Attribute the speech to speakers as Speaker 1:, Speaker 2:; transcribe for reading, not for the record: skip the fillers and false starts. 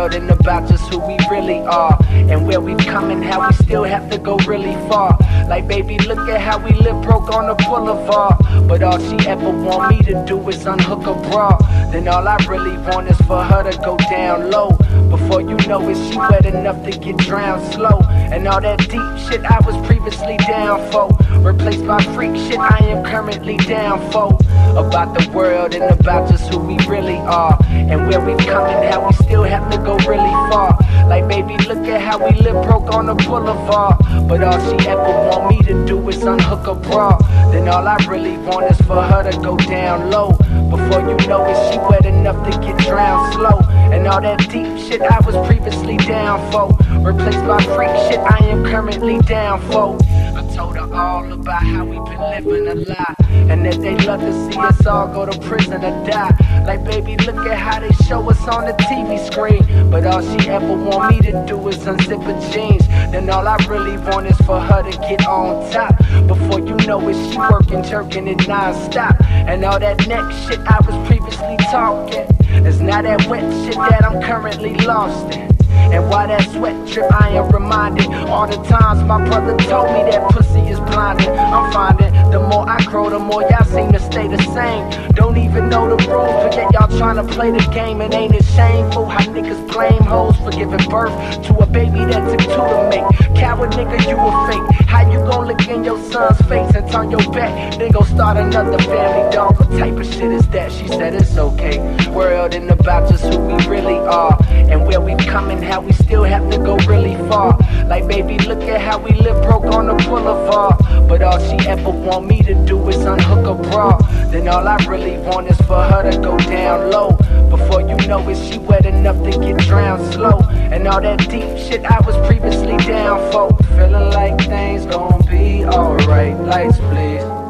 Speaker 1: world and about just who we really are, and where we've come and how we still have to go really far. Like, baby, look at how we live broke on the boulevard, but all she ever want me to do is unhook a bra. Then all I really want is for her to go down low. Before you know it, she wet enough to get drowned slow. And all that deep shit I was previously down for, replaced by freak shit I am currently down for. About the world and about just who we really are, and where we've come and how we still have to go really far. Like, baby, look at how we live broke on the boulevard, but all she ever want me to do is unhook a bra. Then all I really want is for her to go down low. Before you know it, she wet enough to get drowned slow. And all that deep shit I was previously down for, replaced by freak shit I am currently down for. I told her all about how we been living a lie, and that they love to see us all go to prison or die. Like, baby, look at how they show us on the TV screen, but all she ever want me to do is unzip her jeans. Then all I really want is for her to get on top. Before you know it, she working, jerking it non-stop. And all that neck shit I was previously talking is now that wet shit that I'm currently lost in. And while that sweat drip, I am reminded all the times my brother told me that pussy is blinding. I'm finding the more I grow, the more y'all seem to stay the same. Don't even know the rules, but yet y'all trying to play the game. And ain't it shameful how niggas blame hoes for giving birth to a baby that took two to make? Coward nigga, you a fake. How you gon' look in your son's face and turn your back, then go start another family, dog? What type of shit is that? She said it's okay. World and about just who we really are, and where we come and how we still have to go really far. Like, baby, look at how we live broke on the boulevard, but all she ever want me to do is unhook a bra. Then all I really want is for her to go down low. Before you know it, she wet enough to get drowned slow. And all that deep shit I was previously down for, feeling like things gon' be alright. Lights please.